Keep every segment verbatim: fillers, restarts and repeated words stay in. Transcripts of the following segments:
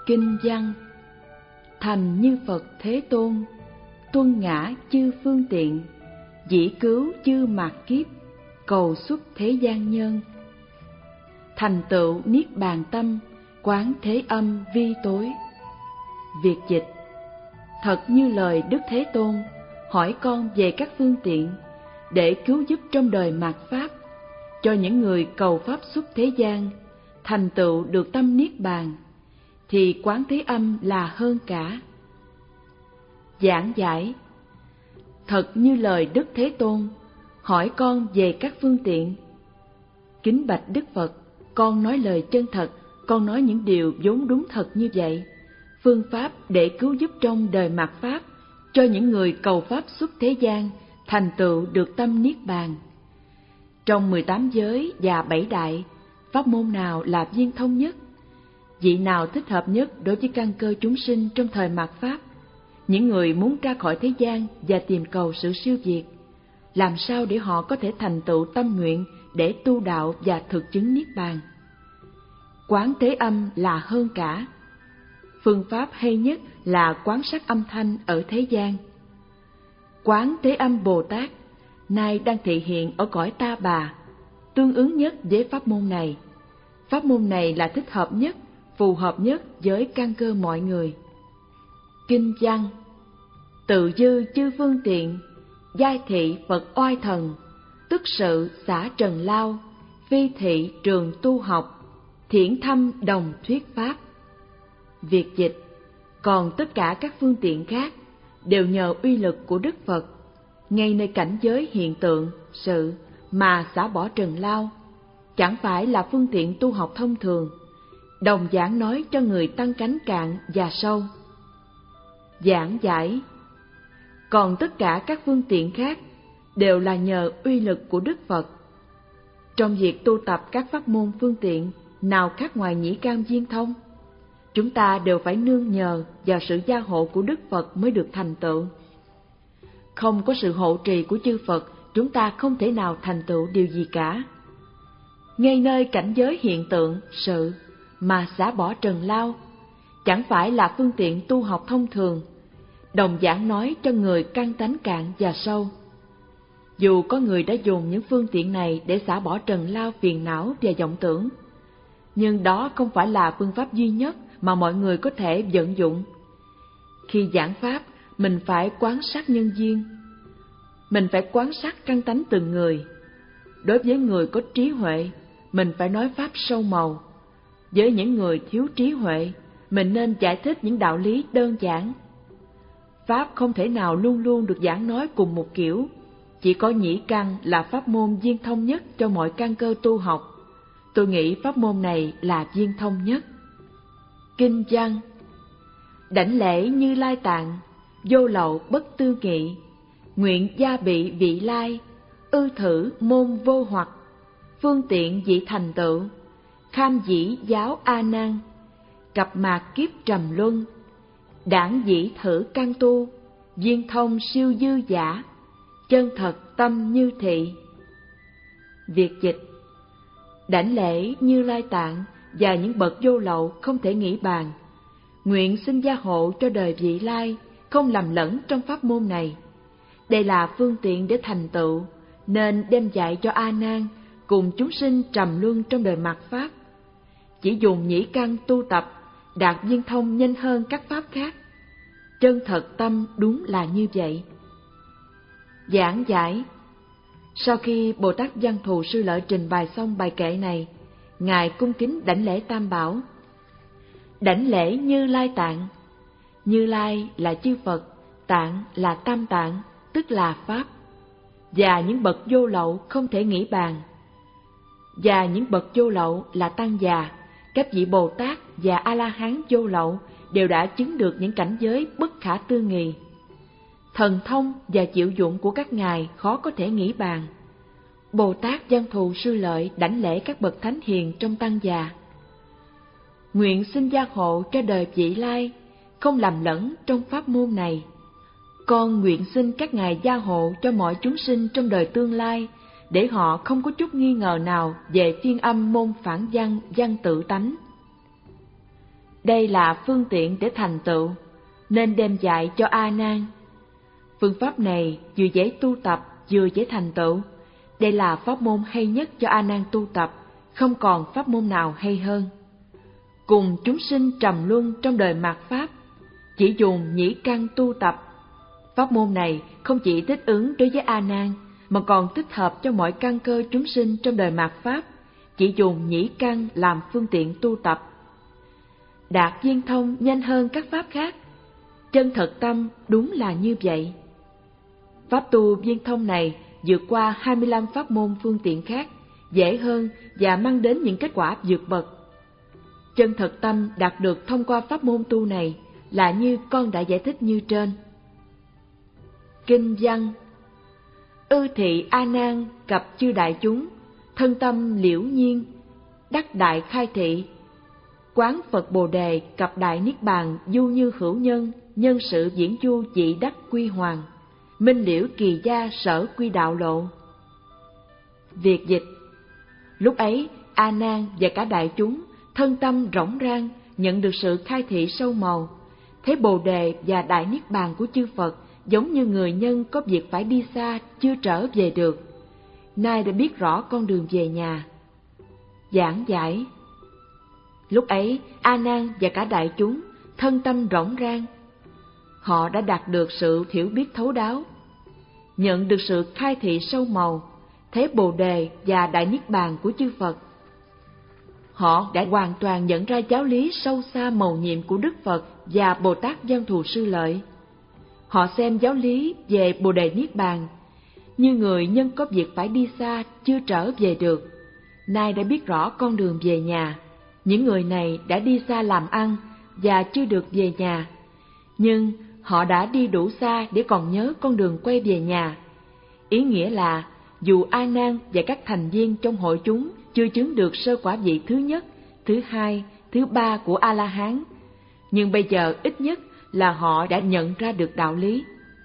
Kinh văn. Thành như Phật Thế Tôn, tuân ngã chư phương tiện, dĩ cứu chư mạt kiếp, cầu xuất thế gian nhân. Thành tựu niết bàn tâm, quán thế âm vi tối. Việt dịch: thật như lời Đức Thế Tôn hỏi con về các phương tiện để cứu giúp trong đời mạt pháp, cho những người cầu pháp xuất thế gian thành tựu được tâm niết bàn, thì quán thế âm là hơn cả. Giảng giải: thật như lời Đức Thế Tôn hỏi con về các phương tiện. Kính bạch Đức Phật, con nói lời chân thật, con nói những điều vốn đúng thật như vậy. Phương pháp để cứu giúp trong đời mạt pháp, cho những người cầu pháp xuất thế gian thành tựu được tâm niết bàn. Trong mười tám giới và bảy đại, pháp môn nào là viên thông nhất? Vị nào thích hợp nhất đối với căn cơ chúng sinh trong thời mạt pháp? Những người muốn ra khỏi thế gian và tìm cầu sự siêu việt, làm sao để họ có thể thành tựu tâm nguyện để tu đạo và thực chứng niết bàn? Quán thế âm là hơn cả. Phương pháp hay nhất là quán sát âm thanh ở thế gian. Quán thế âm Bồ Tát nay đang thị hiện ở cõi Ta Bà, tương ứng nhất với pháp môn này. Pháp môn này là thích hợp nhất, phù hợp nhất với căn cơ mọi người. Kinh văn. Tự dư chư phương tiện, giai thị Phật oai thần, tức sự xả trần lao, phi thị trường tu học, thiển thâm đồng thuyết pháp. Việt dịch: còn tất cả các phương tiện khác đều nhờ uy lực của Đức Phật, ngay nơi cảnh giới hiện tượng, sự mà xả bỏ trần lao, chẳng phải là phương tiện tu học thông thường, đồng giảng nói cho người tăng cánh cạn và sâu. Giảng giải: còn tất cả các phương tiện khác đều là nhờ uy lực của Đức Phật. Trong việc tu tập các pháp môn phương tiện, nào khác ngoài nhĩ cam viên thông, chúng ta đều phải nương nhờ vào sự gia hộ của Đức Phật mới được thành tựu. Không có sự hộ trì của chư Phật, chúng ta không thể nào thành tựu điều gì cả. Ngay nơi cảnh giới hiện tượng, sự mà xả bỏ trần lao, chẳng phải là phương tiện tu học thông thường, đồng giảng nói cho người căn tánh cạn và sâu. Dù có người đã dùng những phương tiện này để xả bỏ trần lao phiền não và vọng tưởng, nhưng đó không phải là phương pháp duy nhất mà mọi người có thể vận dụng. Khi giảng pháp, mình phải quán sát nhân duyên, mình phải quán sát căn tánh từng người. Đối với người có trí huệ, mình phải nói pháp sâu màu. Với những người thiếu trí huệ, mình nên giải thích những đạo lý đơn giản. Pháp không thể nào luôn luôn được giảng nói cùng một kiểu. Chỉ có nhĩ căn là pháp môn viên thông nhất cho mọi căn cơ tu học. Tôi nghĩ pháp môn này là viên thông nhất. Kinh văn. Đảnh lễ Như Lai Tạng, vô lậu bất tư nghị, nguyện gia bị vị lai, ư thử môn vô hoặc, phương tiện dị thành tựu, kham dĩ giáo A Nan, cập mạc kiếp trầm luân, đảng dĩ thử căn tu, viên thông siêu dư giả, chân thật tâm như thị. Việt dịch: đảnh lễ Như Lai Tạng và những bậc vô lậu không thể nghĩ bàn, nguyện xin gia hộ cho đời vị lai không lầm lẫn trong pháp môn này. Đây là phương tiện để thành tựu, nên đem dạy cho A Nan cùng chúng sinh trầm luân trong đời mạt pháp. Chỉ dùng nhĩ căn tu tập, đạt viên thông nhanh hơn các pháp khác. Chân thật tâm đúng là như vậy. Giảng giải. Sau khi Bồ Tát Văn Thù Sư Lợi trình bày xong bài kệ này, Ngài cung kính đảnh lễ Tam Bảo. Đảnh lễ Như Lai Tạng. Như Lai là chư Phật, Tạng là Tam Tạng, tức là Pháp. Và những bậc vô lậu không thể nghĩ bàn. Và những bậc vô lậu là Tăng già, các vị Bồ Tát và A-la-hán vô lậu đều đã chứng được những cảnh giới bất khả tư nghì. Thần thông và chịu dụng của các ngài khó có thể nghĩ bàn. Bồ Tát Văn Thù Sư Lợi đảnh lễ các bậc thánh hiền trong Tăng già. Nguyện xin gia hộ cho đời vị lai không lầm lẫn trong pháp môn này. Con nguyện xin các ngài gia hộ cho mọi chúng sinh trong đời tương lai, để họ không có chút nghi ngờ nào về phiên âm môn phản văn văn tự tánh. đây là phương tiện để thành tựu, nên đem dạy cho A Nan. Phương pháp này vừa dễ tu tập vừa dễ thành tựu. Đây là pháp môn hay nhất cho A Nan tu tập, không còn pháp môn nào hay hơn. Cùng chúng sinh trầm luân trong đời mạt pháp, chỉ dùng nhĩ căn tu tập. Pháp môn này không chỉ thích ứng đối với A Nan, mà còn thích hợp cho mọi căn cơ chúng sinh trong đời mạt pháp, chỉ dùng nhĩ căn làm phương tiện tu tập. Đạt viên thông nhanh hơn các pháp khác. Chân thật tâm đúng là như vậy. Pháp tu viên thông này vượt qua hai mươi lăm pháp môn phương tiện khác, dễ hơn và mang đến những kết quả vượt bậc. Chân thật tâm đạt được thông qua pháp môn tu này là như con đã giải thích như trên. Kinh văn: Ư thị A Nan cập chư đại chúng, thân tâm liễu nhiên, đắc đại khai thị. Quán Phật Bồ Đề cập đại niết bàn du như hữu nhân, nhân sự diễn du dị đắc quy hoàng, minh liễu kỳ gia sở quy đạo lộ. Việt dịch: Lúc ấy A Nan và cả đại chúng thân tâm rỗng rang, nhận được sự khai thị sâu màu, thấy Bồ Đề và đại niết bàn của chư Phật giống như người nhân có việc phải đi xa chưa trở về được, nay đã biết rõ con đường về nhà. Giảng giải: Lúc ấy A Nan và cả đại chúng thân tâm rỗng rang, họ đã đạt được sự hiểu biết thấu đáo, nhận được sự khai thị sâu màu, thấy Bồ Đề và đại niết bàn của chư Phật. Họ đã hoàn toàn nhận ra giáo lý sâu xa mầu nhiệm của Đức Phật và Bồ Tát Văn Thù Sư Lợi. Họ xem giáo lý về Bồ Đề Niết Bàn như người nhân có việc phải đi xa chưa trở về được, nay đã biết rõ con đường về nhà. Những người này đã đi xa làm ăn và chưa được về nhà, nhưng họ đã đi đủ xa để còn nhớ con đường quay về nhà. Ý nghĩa là dù A Nan và các thành viên trong hội chúng chưa chứng được sơ quả vị thứ nhất, thứ hai, thứ ba của A La Hán, nhưng bây giờ ít nhất là họ đã nhận ra được đạo lý.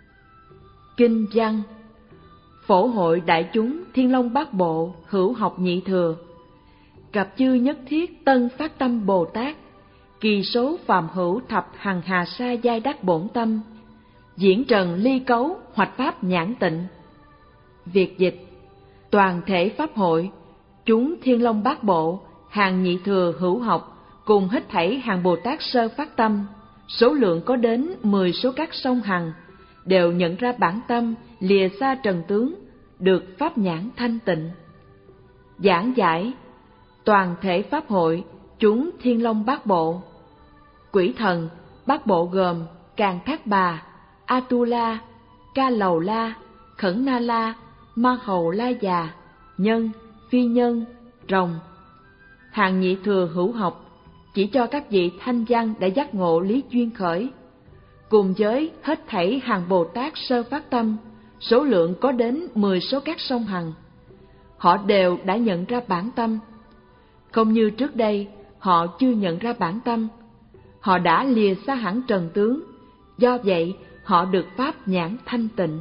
Kinh văn: Phổ hội đại chúng Thiên Long Bát Bộ hữu học nhị thừa, cập chư nhất thiết tân phát tâm Bồ Tát, kỳ số phàm hữu thập hằng hà sa giai đắc bổn tâm, diễn trần ly cấu hoạch pháp nhãn tịnh. Việt dịch: Toàn thể pháp hội, chúng Thiên Long Bát Bộ, hàng nhị thừa hữu học, cùng hết thảy hàng Bồ Tát sơ phát tâm, số lượng có đến mười số các sông hằng, đều nhận ra bản tâm lìa xa trần tướng, được pháp nhãn thanh tịnh. Giảng giải: Toàn thể pháp hội, chúng Thiên Long Bát Bộ. Quỷ thần Bát Bộ gồm Càn Thác Bà, Atula, Ca Lầu La, Khẩn Na La, Ma Hầu La Già, nhân, phi nhân, rồng. Hàng nhị thừa hữu học chỉ cho các vị thanh văn đã giác ngộ lý duyên khởi, cùng với hết thảy hàng Bồ Tát sơ phát tâm, số lượng có đến mười số các sông hằng. Họ đều đã nhận ra bản tâm. Không như trước đây, họ chưa nhận ra bản tâm. Họ đã lìa xa hẳn trần tướng, do vậy họ được pháp nhãn thanh tịnh.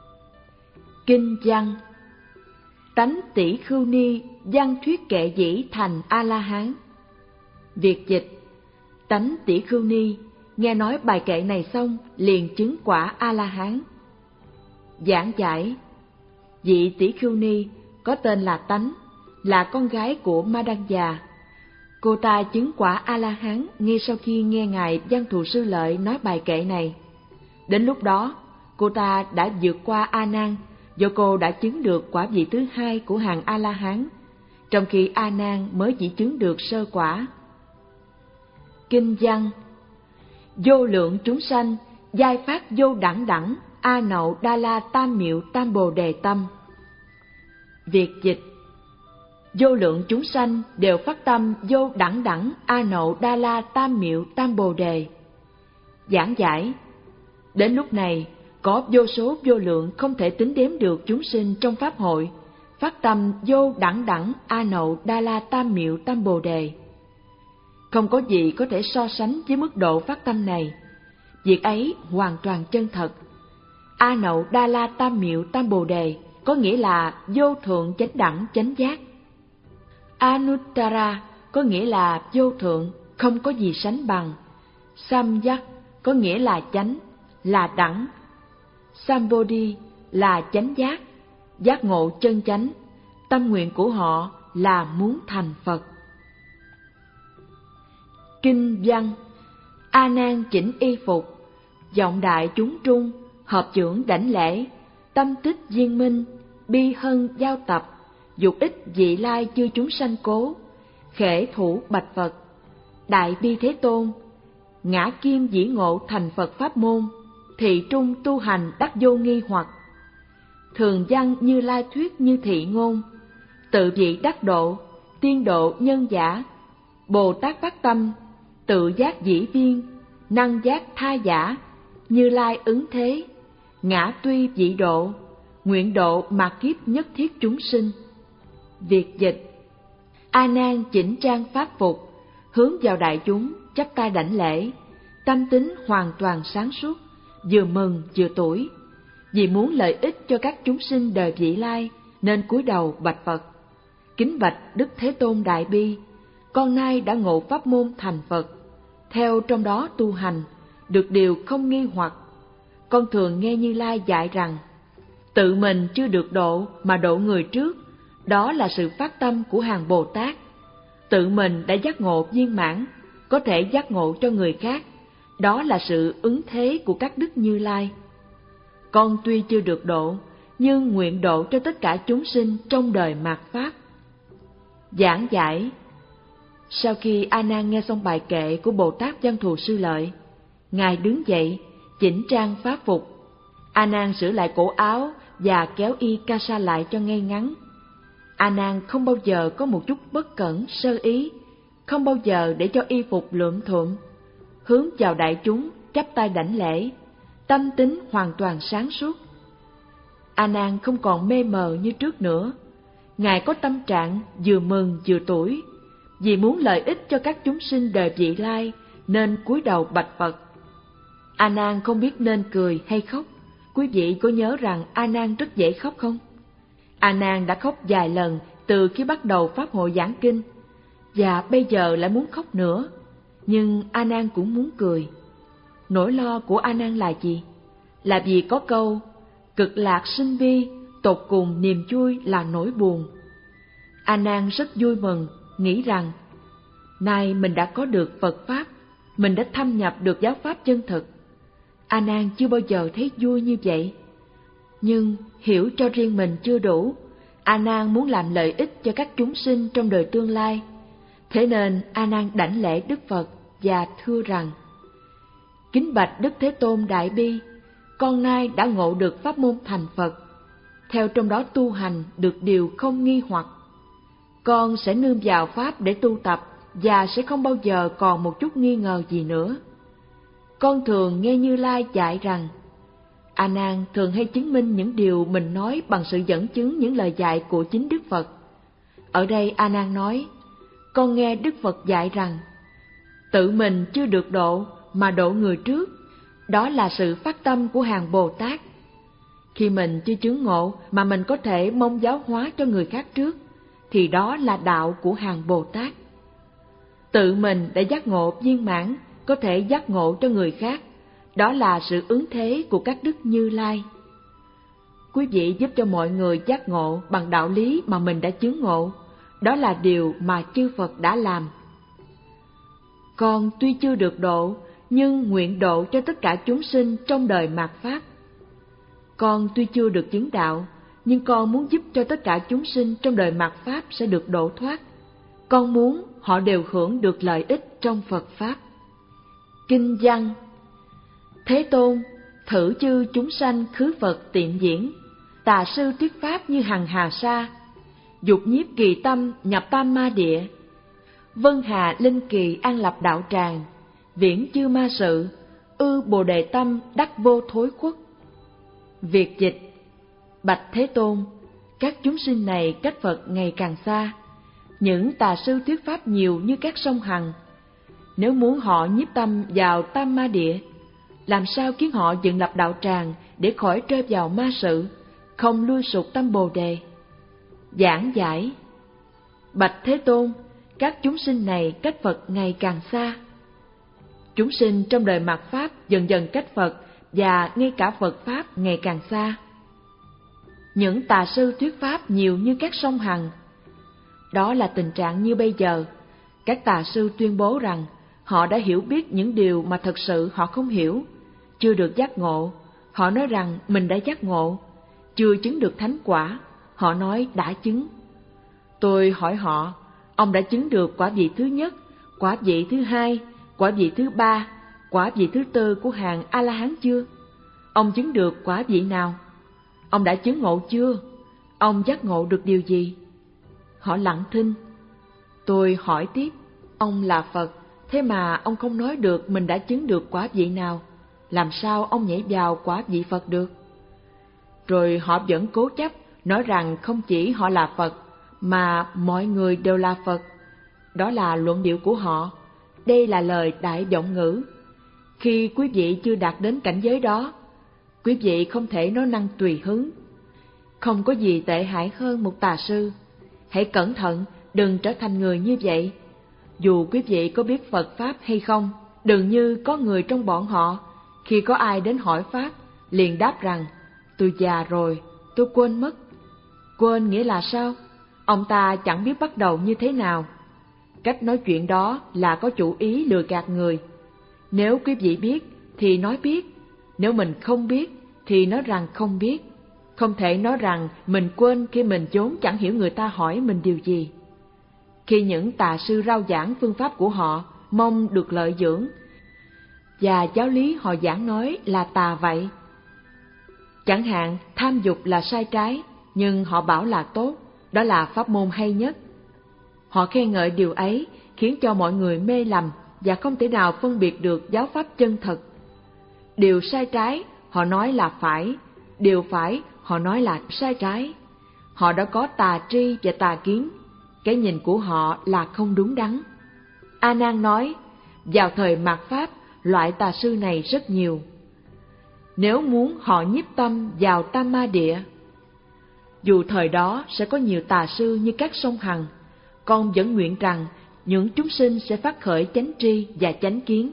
Kinh văn: Tánh tỷ khưu ni văn thuyết kệ dĩ thành A-la-hán. Việt dịch: Tánh tỷ khưu ni nghe nói bài kệ này xong liền chứng quả A-la-hán. Giảng giải: Vị tỷ khưu ni có tên là Tánh, là con gái của Ma Đăng Già. Cô ta chứng quả A-la-hán ngay sau khi nghe Ngài Văn Thù Sư Lợi nói bài kệ này. Đến lúc đó, cô ta đã vượt qua A Nan, do cô đã chứng được quả vị thứ hai của hàng A-la-hán, trong khi A Nan mới chỉ chứng được sơ quả. Kinh văn: Vô lượng chúng sanh giai phát vô đẳng đẳng A Nậu Đa La Tam Miệu Tam Bồ Đề tâm. Việt dịch: Vô lượng chúng sanh đều phát tâm vô đẳng đẳng A Nậu Đa La Tam Miệu Tam Bồ Đề. Giảng giải: Đến lúc này, có vô số vô lượng không thể tính đếm được chúng sinh trong pháp hội phát tâm vô đẳng đẳng A Nậu Đa La Tam Miệu Tam Bồ Đề. Không có gì có thể so sánh với mức độ phát tâm này. Việc ấy hoàn toàn chân thật. A Nậu Đa La Tam Miệu Tam Bồ Đề có nghĩa là vô thượng chánh đẳng chánh giác. Anuttara có nghĩa là vô thượng, không có gì sánh bằng. Samyak có nghĩa là chánh, là đẳng. Sambodhi là chánh giác, giác ngộ chân chánh. Tâm nguyện của họ là muốn thành Phật. Kinh văn: A Nan chỉnh y phục, vọng đại chúng trung, hợp chưởng đảnh lễ, tâm tích viên minh, bi hân giao tập, dục ích vị lai chư chúng sanh cố, khể thủ bạch Phật. Đại bi Thế Tôn, ngã kim dĩ ngộ thành Phật pháp môn, thị trung tu hành đắc vô nghi hoặc. Thường văn Như Lai thuyết như thị ngôn, tự vị đắc độ, tiên độ nhân giả. Bồ Tát phát tâm, tự giác dĩ viên, năng giác tha giả. Như Lai ứng thế, ngã tuy vị độ, nguyện độ mạt kiếp nhất thiết chúng sinh. Việt dịch: A Nan chỉnh trang pháp phục, hướng vào đại chúng, chắp tay đảnh lễ, tâm tính hoàn toàn sáng suốt, vừa mừng vừa tủi. Vì muốn lợi ích cho các chúng sinh đời vị lai, nên cúi đầu bạch Phật: Kính bạch Đức Thế Tôn Đại Bi, con nay đã ngộ pháp môn thành Phật, theo trong đó tu hành, được điều không nghi hoặc. Con thường nghe Như Lai dạy rằng, tự mình chưa được độ mà độ người trước, đó là sự phát tâm của hàng Bồ Tát. Tự mình đã giác ngộ viên mãn, có thể giác ngộ cho người khác, đó là sự ứng thế của các đức Như Lai. Con tuy chưa được độ, nhưng nguyện độ cho tất cả chúng sinh trong đời mạt Pháp. Giảng giải: Sau khi A Nan nghe xong bài kệ của Bồ Tát Văn Thù Sư Lợi, ngài đứng dậy, chỉnh trang pháp phục. A Nan sửa lại cổ áo và kéo y ca sa lại cho ngay ngắn. A Nan không bao giờ có một chút bất cẩn sơ ý, không bao giờ để cho y phục lượm thuộm, hướng vào đại chúng chắp tay đảnh lễ, tâm tính hoàn toàn sáng suốt. A Nan không còn mê mờ như trước nữa, ngài có tâm trạng vừa mừng vừa tủi, vì muốn lợi ích cho các chúng sinh đời vị lai, nên cúi đầu bạch Phật. A Nan không biết nên cười hay khóc. Quý vị có nhớ rằng A Nan rất dễ khóc không? A Nan đã khóc vài lần từ khi bắt đầu pháp hội giảng kinh, và bây giờ lại muốn khóc nữa. Nhưng A Nan cũng muốn cười. Nỗi lo của A Nan là gì? Là vì có câu cực lạc sinh bi, tột cùng niềm vui là nỗi buồn. A Nan rất vui mừng, nghĩ rằng nay mình đã có được Phật pháp, mình đã thâm nhập được giáo pháp chân thực. A Nan chưa bao giờ thấy vui như vậy. Nhưng hiểu cho riêng mình chưa đủ, A Nan muốn làm lợi ích cho các chúng sinh trong đời tương lai. Thế nên A Nan đảnh lễ Đức Phật và thưa rằng: Kính bạch Đức Thế Tôn Đại Bi, con nay đã ngộ được pháp môn thành Phật, theo trong đó tu hành được điều không nghi hoặc. Con sẽ nương vào pháp để tu tập và sẽ không bao giờ còn một chút nghi ngờ gì nữa. Con thường nghe Như Lai dạy rằng, A Nan thường hay chứng minh những điều mình nói bằng sự dẫn chứng những lời dạy của chính Đức Phật. Ở đây A Nan nói, con nghe Đức Phật dạy rằng, tự mình chưa được độ mà độ người trước, đó là sự phát tâm của hàng Bồ Tát. Khi mình chưa chứng ngộ mà mình có thể mong giáo hóa cho người khác trước, thì đó là đạo của hàng Bồ Tát. Tự mình đã giác ngộ viên mãn, có thể giác ngộ cho người khác, đó là sự ứng thế của các đức Như Lai. Quý vị giúp cho mọi người giác ngộ bằng đạo lý mà mình đã chứng ngộ, đó là điều mà chư Phật đã làm. Con tuy chưa được độ, nhưng nguyện độ cho tất cả chúng sinh trong đời mạt Pháp. Con tuy chưa được chứng đạo, nhưng con muốn giúp cho tất cả chúng sinh trong đời mạt Pháp sẽ được độ thoát. Con muốn họ đều hưởng được lợi ích trong Phật Pháp. Kinh văn: Thế Tôn, thử chư chúng sanh khứ Phật tiệm diễn, tà sư thuyết pháp như hằng hà sa, dục nhiếp kỳ tâm nhập tam ma địa, vân hà linh kỳ an lập đạo tràng, viễn chư ma sự, ư bồ đề tâm đắc vô thối khuất. Việt dịch: Bạch Thế Tôn, các chúng sinh này cách Phật ngày càng xa, những tà sư thuyết pháp nhiều như các sông Hằng. Nếu muốn họ nhiếp tâm vào tam ma địa, làm sao khiến họ dựng lập đạo tràng để khỏi rơi vào ma sự, không lui sụt tâm Bồ đề? Giảng giải: Bạch Thế Tôn, các chúng sinh này cách Phật ngày càng xa. Chúng sinh trong đời mạt Pháp dần dần cách Phật và ngay cả Phật Pháp ngày càng xa. Những tà sư thuyết Pháp nhiều như các sông Hằng. Đó là tình trạng như bây giờ. Các tà sư tuyên bố rằng họ đã hiểu biết những điều mà thật sự họ không hiểu, chưa được giác ngộ. Họ nói rằng mình đã giác ngộ, chưa chứng được thánh quả. Họ nói đã chứng. Tôi hỏi họ, ông đã chứng được quả vị thứ nhất, quả vị thứ hai, quả vị thứ ba, quả vị thứ tư của hàng A-la-hán chưa? Ông chứng được quả vị nào? Ông đã chứng ngộ chưa? Ông giác ngộ được điều gì? Họ lặng thinh. Tôi hỏi tiếp, ông là Phật, thế mà ông không nói được mình đã chứng được quả vị nào, làm sao ông nhảy vào quả vị Phật được? Rồi họ vẫn cố chấp, nói rằng không chỉ họ là Phật, mà mọi người đều là Phật. Đó là luận điệu của họ. Đây là lời đại vọng ngữ. Khi quý vị chưa đạt đến cảnh giới đó, quý vị không thể nói năng tùy hứng. Không có gì tệ hại hơn một tà sư. Hãy cẩn thận, đừng trở thành người như vậy. Dù quý vị có biết Phật Pháp hay không, đừng như có người trong bọn họ, khi có ai đến hỏi Pháp, liền đáp rằng, tôi già rồi, tôi quên mất. Quên nghĩa là sao? Ông ta chẳng biết bắt đầu như thế nào. Cách nói chuyện đó là có chủ ý lừa gạt người. Nếu quý vị biết thì nói biết, nếu mình không biết thì nói rằng không biết. Không thể nói rằng mình quên khi mình vốn chẳng hiểu người ta hỏi mình điều gì. Khi những tà sư rao giảng phương pháp của họ mong được lợi dưỡng, và giáo lý họ giảng nói là tà vậy. Chẳng hạn tham dục là sai trái, nhưng họ bảo là tốt, đó là pháp môn hay nhất. Họ khen ngợi điều ấy khiến cho mọi người mê lầm và không thể nào phân biệt được giáo pháp chân thật. Điều sai trái họ nói là phải, điều phải họ nói là sai trái. Họ đã có tà tri và tà kiến, cái nhìn của họ là không đúng đắn. A Nan nói, vào thời mạt Pháp, loại tà sư này rất nhiều. Nếu muốn họ nhiếp tâm vào Tam Ma Địa, dù thời đó sẽ có nhiều tà sư như các sông Hằng, con vẫn nguyện rằng những chúng sinh sẽ phát khởi chánh tri và chánh kiến.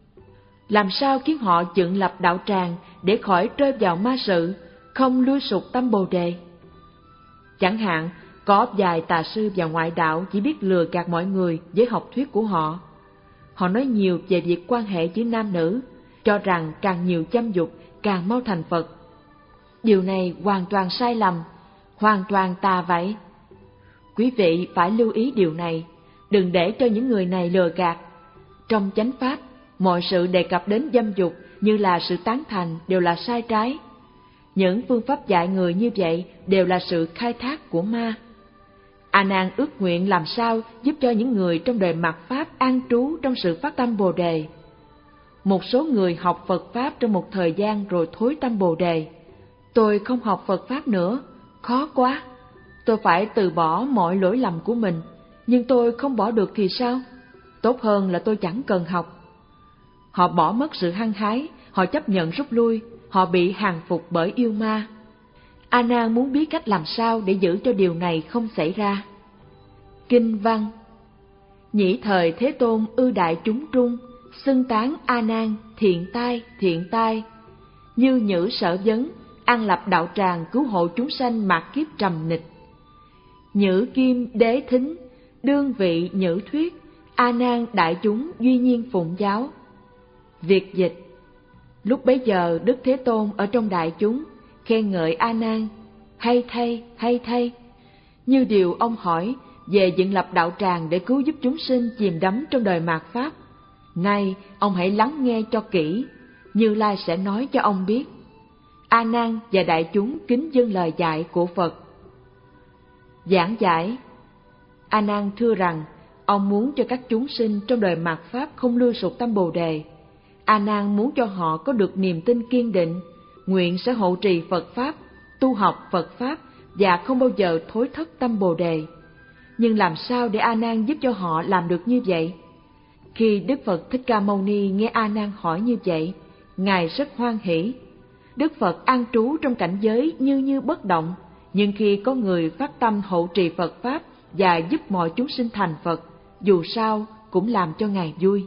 Làm sao khiến họ dựng lập đạo tràng để khỏi rơi vào ma sự, không lui sụp tâm Bồ Đề? Chẳng hạn, có vài tà sư và ngoại đạo chỉ biết lừa gạt mọi người với học thuyết của họ. Họ nói nhiều về việc quan hệ giữa nam nữ, cho rằng càng nhiều chăm dục càng mau thành Phật. Điều này hoàn toàn sai lầm, hoàn toàn tà vậy. Quý vị phải lưu ý điều này, đừng để cho những người này lừa gạt. Trong chánh pháp, mọi sự đề cập đến dâm dục như là sự tán thành đều là sai trái. Những phương pháp dạy người như vậy đều là sự khai thác của ma. A Nan ước nguyện làm sao giúp cho những người trong đời mạt Pháp an trú trong sự phát tâm Bồ Đề. Một số người học Phật Pháp trong một thời gian rồi thối tâm Bồ Đề. Tôi không học Phật Pháp nữa, khó quá. Tôi phải từ bỏ mọi lỗi lầm của mình, nhưng tôi không bỏ được thì sao? Tốt hơn là tôi chẳng cần học. Họ bỏ mất sự hăng hái, họ chấp nhận rút lui, họ bị hàng phục bởi yêu ma. A Nan muốn biết cách làm sao để giữ cho điều này không xảy ra. Kinh văn: Nhĩ thời Thế Tôn ư đại chúng trung, xưng tán A Nan thiện tai thiện tai. Như nhữ sở vấn, an lập đạo tràng cứu hộ chúng sanh mạt kiếp trầm nịch. Nhữ kim đế thính, đương vị nhữ thuyết, A Nan đại chúng duy nhiên phụng giáo. Việt dịch: Lúc bấy giờ Đức Thế Tôn ở trong đại chúng khen ngợi A Nan, hay thay, hay thay, như điều ông hỏi về dựng lập đạo tràng để cứu giúp chúng sinh chìm đắm trong đời mạt Pháp. Nay ông hãy lắng nghe cho kỹ, Như Lai sẽ nói cho ông biết. A Nan và đại chúng kính dâng lời dạy của Phật. Giảng giải: A Nan thưa rằng ông muốn cho các chúng sinh trong đời mạt Pháp không lui sụp tâm Bồ Đề. A Nan muốn cho họ có được niềm tin kiên định, nguyện sẽ hộ trì Phật Pháp, tu học Phật Pháp và không bao giờ thối thất tâm Bồ Đề. Nhưng làm sao để A Nan giúp cho họ làm được như vậy? Khi Đức Phật Thích Ca Mâu Ni nghe A Nan hỏi như vậy, Ngài rất hoan hỷ. Đức Phật an trú trong cảnh giới như như bất động, nhưng khi có người phát tâm hộ trì Phật Pháp và giúp mọi chúng sinh thành Phật, dù sao cũng làm cho Ngài vui.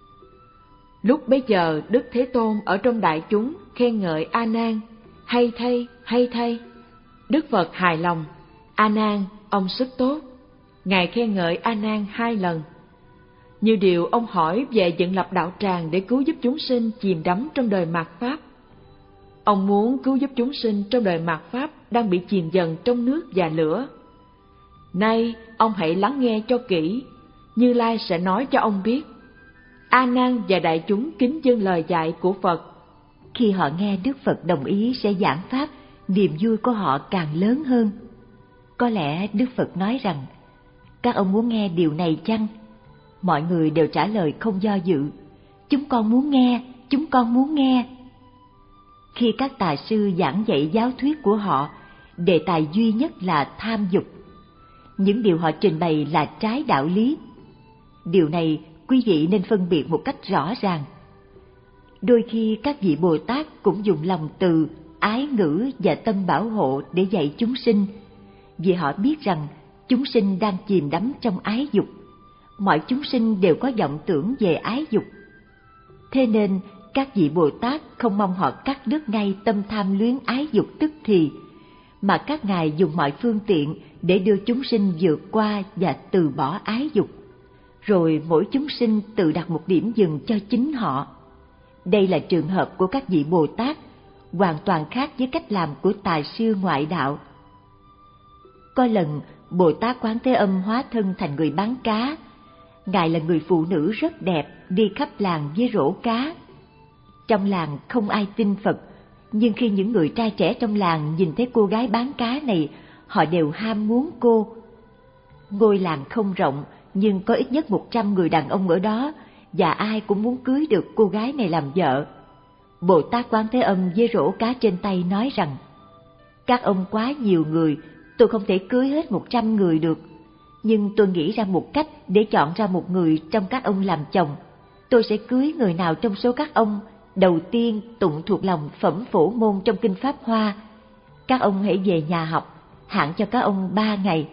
Lúc bấy giờ Đức Thế Tôn ở trong đại chúng khen ngợi A Nan, hay thay, hay thay. Đức Phật hài lòng, A Nan, ông rất tốt. Ngài khen ngợi A Nan hai lần. Như điều ông hỏi về dựng lập đạo tràng để cứu giúp chúng sinh chìm đắm trong đời mạt Pháp. Ông muốn cứu giúp chúng sinh trong đời mạt Pháp đang bị chìm dần trong nước và lửa. Nay, ông hãy lắng nghe cho kỹ, Như Lai sẽ nói cho ông biết. A Nan và đại chúng kính dâng lời dạy của Phật. Khi họ nghe Đức Phật đồng ý sẽ giảng Pháp, niềm vui của họ càng lớn hơn. Có lẽ Đức Phật nói rằng, các ông muốn nghe điều này chăng? Mọi người đều trả lời không do dự, chúng con muốn nghe, chúng con muốn nghe. Khi các tà sư giảng dạy giáo thuyết của họ, đề tài duy nhất là tham dục. Những điều họ trình bày là trái đạo lý. Điều này quý vị nên phân biệt một cách rõ ràng. Đôi khi các vị Bồ Tát cũng dùng lòng từ, ái ngữ và tâm bảo hộ để dạy chúng sinh, vì họ biết rằng chúng sinh đang chìm đắm trong ái dục. Mọi chúng sinh đều có vọng tưởng về ái dục. Thế nên các vị Bồ Tát không mong họ cắt đứt ngay tâm tham luyến ái dục tức thì, mà các ngài dùng mọi phương tiện để đưa chúng sinh vượt qua và từ bỏ ái dục. Rồi mỗi chúng sinh tự đặt một điểm dừng cho chính họ. Đây là trường hợp của các vị Bồ Tát, hoàn toàn khác với cách làm của tà sư ngoại đạo. Có lần, Bồ Tát Quán Thế Âm hóa thân thành người bán cá. Ngài là người phụ nữ rất đẹp, đi khắp làng với rổ cá. Trong làng không ai tin Phật, nhưng khi những người trai trẻ trong làng nhìn thấy cô gái bán cá này, họ đều ham muốn cô. Ngôi làng không rộng, nhưng có ít nhất một trăm người đàn ông ở đó, và ai cũng muốn cưới được cô gái này làm vợ. Bồ Tát Quán Thế Âm với rổ cá trên tay nói rằng, các ông quá nhiều người, tôi không thể cưới hết một trăm người được, nhưng tôi nghĩ ra một cách để chọn ra một người trong các ông làm chồng. Tôi sẽ cưới người nào trong số các ông đầu tiên tụng thuộc lòng phẩm phổ môn trong kinh Pháp Hoa. Các ông hãy về nhà học, hạn cho các ông ba ngày.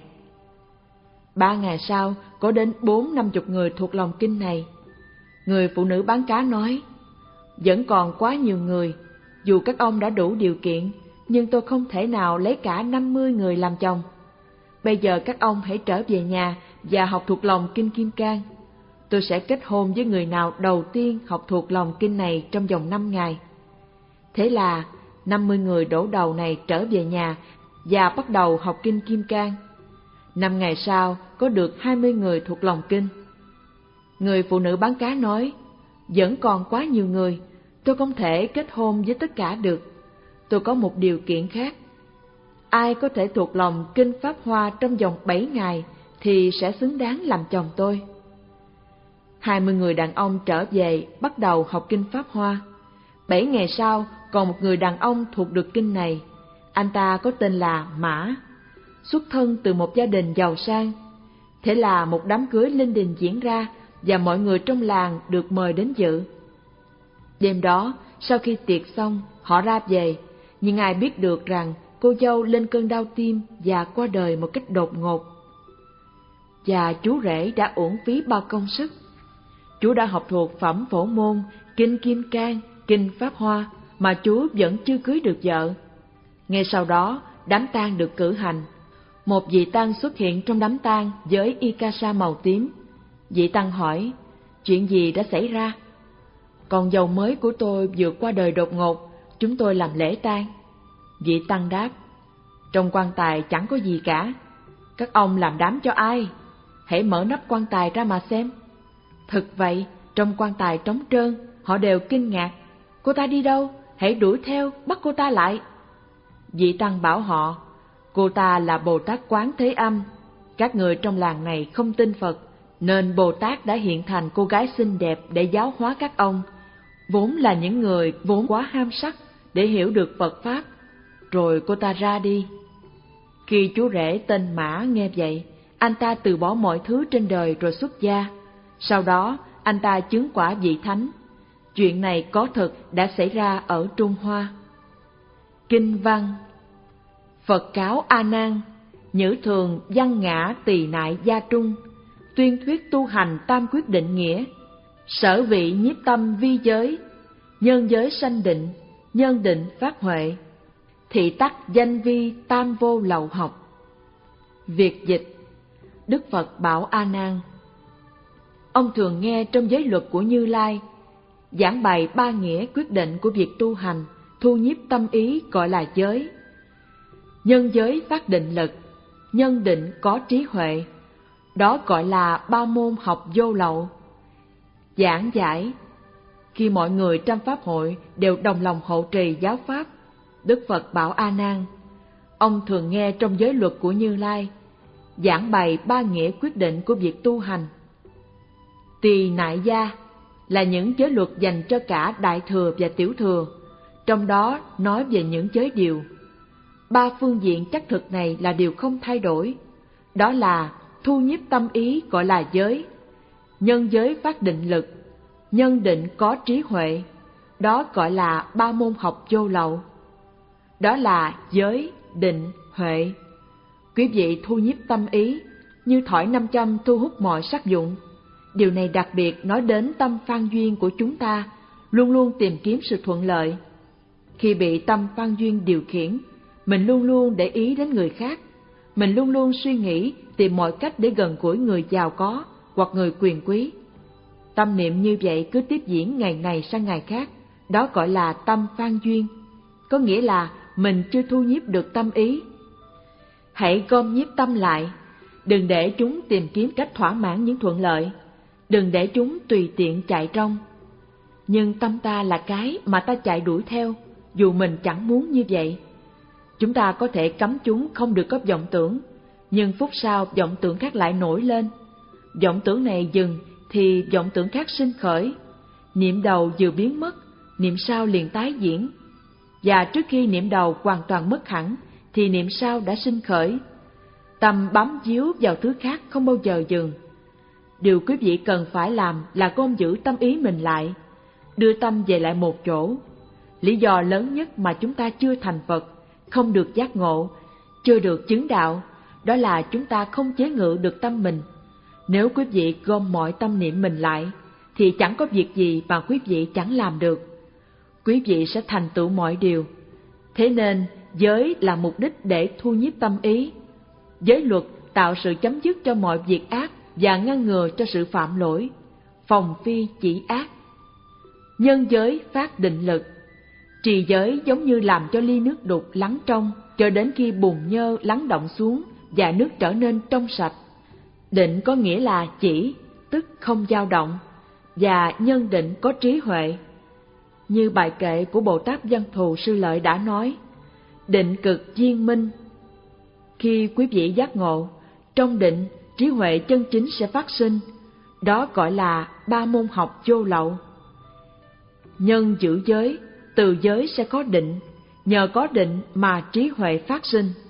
Ba ngày sau, có đến bốn năm chục người thuộc lòng kinh này. Người phụ nữ bán cá nói, vẫn còn quá nhiều người, dù các ông đã đủ điều kiện, nhưng tôi không thể nào lấy cả năm mươi người làm chồng. Bây giờ các ông hãy trở về nhà và học thuộc lòng kinh Kim Cang. Tôi sẽ kết hôn với người nào đầu tiên học thuộc lòng kinh này trong vòng năm ngày. Thế là năm mươi người đổ đầu này trở về nhà và bắt đầu học kinh Kim Cang. Năm ngày sau, có được hai mươi người thuộc lòng kinh. Người phụ nữ bán cá nói, vẫn còn quá nhiều người, tôi không thể kết hôn với tất cả được. Tôi có một điều kiện khác. Ai có thể thuộc lòng kinh Pháp Hoa trong vòng bảy ngày thì sẽ xứng đáng làm chồng tôi. Hai mươi người đàn ông trở về bắt đầu học kinh Pháp Hoa. Bảy ngày sau, còn một người đàn ông thuộc được kinh này. Anh ta có tên là Mã, xuất thân từ một gia đình giàu sang. Thế là một đám cưới linh đình diễn ra và mọi người trong làng được mời đến dự. Đêm đó, sau khi tiệc xong, họ ra về, nhưng ai biết được rằng cô dâu lên cơn đau tim và qua đời một cách đột ngột. Và chú rể đã uổng phí bao công sức. Chú đã học thuộc phẩm phổ môn, kinh Kim Cang, kinh Pháp Hoa, mà chú vẫn chưa cưới được vợ. Ngay sau đó, đám tang được cử hành. Một vị tăng xuất hiện trong đám tang với y ca sa màu tím. Vị tăng hỏi, chuyện gì đã xảy ra? Con dâu mới của tôi vừa qua đời đột ngột, chúng tôi làm lễ tang. Vị tăng đáp, trong quan tài chẳng có gì cả. Các ông làm đám cho ai? Hãy mở nắp quan tài ra mà xem. Thực vậy, trong quan tài trống trơn, họ đều kinh ngạc. Cô ta đi đâu? Hãy đuổi theo, bắt cô ta lại. Vị tăng bảo họ, cô ta là Bồ Tát Quán Thế Âm. Các người trong làng này không tin Phật, nên Bồ Tát đã hiện thành cô gái xinh đẹp để giáo hóa các ông. Vốn là những người vốn quá ham sắc để hiểu được Phật Pháp. Rồi cô ta ra đi. Khi chú rể tên Mã nghe vậy, anh ta từ bỏ mọi thứ trên đời rồi xuất gia. Sau đó, anh ta chứng quả vị thánh. Chuyện này có thật đã xảy ra ở Trung Hoa. Kinh văn: Phật cáo A Nan, nhữ thường văn ngã tỳ nại gia trung, tuyên thuyết tu hành tam quyết định nghĩa. Sở vị nhiếp tâm vi giới, nhân giới sanh định, nhân định phát huệ. Thị tắc danh vi tam vô lậu học. Việt dịch: Đức Phật bảo A Nan: ông thường nghe trong giới luật của Như Lai giảng bày ba nghĩa quyết định của việc tu hành thu nhiếp tâm ý, gọi là giới. Nhân giới phát định lực, nhân định có trí huệ, đó gọi là ba môn học vô lậu. Giảng giải: khi mọi người trong pháp hội đều đồng lòng hộ trì giáo pháp, Đức Phật bảo A Nan: ông thường nghe trong giới luật của Như Lai giảng bày ba nghĩa quyết định của việc tu hành. Tỳ nại gia là những giới luật dành cho cả đại thừa và tiểu thừa, trong đó nói về những giới điều. Ba phương diện chắc thực này là điều không thay đổi, đó là thu nhiếp tâm ý, gọi là giới; nhân giới phát định lực; nhân định có trí huệ, đó gọi là ba môn học vô lậu. Đó là giới, định, huệ. Quý vị thu nhiếp tâm ý như thỏi nam châm thu hút mọi sắc dụng. Điều này đặc biệt nói đến tâm phan duyên của chúng ta, luôn luôn tìm kiếm sự thuận lợi. Khi bị tâm phan duyên điều khiển, mình luôn luôn để ý đến người khác, mình luôn luôn suy nghĩ tìm mọi cách để gần gũi người giàu có hoặc người quyền quý. Tâm niệm như vậy cứ tiếp diễn ngày này sang ngày khác, đó gọi là tâm phan duyên, có nghĩa là mình chưa thu nhiếp được tâm ý. Hãy gom nhiếp tâm lại, đừng để chúng tìm kiếm cách thỏa mãn những thuận lợi, đừng để chúng tùy tiện chạy trong. Nhưng tâm ta là cái mà ta chạy đuổi theo, dù mình chẳng muốn như vậy. Chúng ta có thể cấm chúng không được có vọng tưởng, nhưng phút sau vọng tưởng khác lại nổi lên. Vọng tưởng này dừng thì vọng tưởng khác sinh khởi. Niệm đầu vừa biến mất, niệm sau liền tái diễn. Và trước khi niệm đầu hoàn toàn mất hẳn, thì niệm sau đã sinh khởi. Tâm bám víu vào thứ khác không bao giờ dừng. Điều quý vị cần phải làm là gom giữ tâm ý mình lại, đưa tâm về lại một chỗ. Lý do lớn nhất mà chúng ta chưa thành Phật, không được giác ngộ, chưa được chứng đạo, đó là chúng ta không chế ngự được tâm mình. Nếu quý vị gom mọi tâm niệm mình lại, thì chẳng có việc gì mà quý vị chẳng làm được. Quý vị sẽ thành tựu mọi điều. Thế nên, giới là mục đích để thu nhiếp tâm ý. Giới luật tạo sự chấm dứt cho mọi việc ác và ngăn ngừa cho sự phạm lỗi, phòng phi chỉ ác. Nhân giới phát định lực. Trì giới giống như làm cho ly nước đục lắng trong, cho đến khi bùn nhơ lắng động xuống và nước trở nên trong sạch. Định có nghĩa là chỉ, tức không dao động, và nhân định có trí huệ. Như bài kệ của Bồ Tát Văn Thù Sư Lợi đã nói, định cực viên minh. Khi quý vị giác ngộ, trong định, trí huệ chân chính sẽ phát sinh, đó gọi là ba môn học vô lậu. Nhân giữ giới, từ giới sẽ có định, nhờ có định mà trí huệ phát sinh.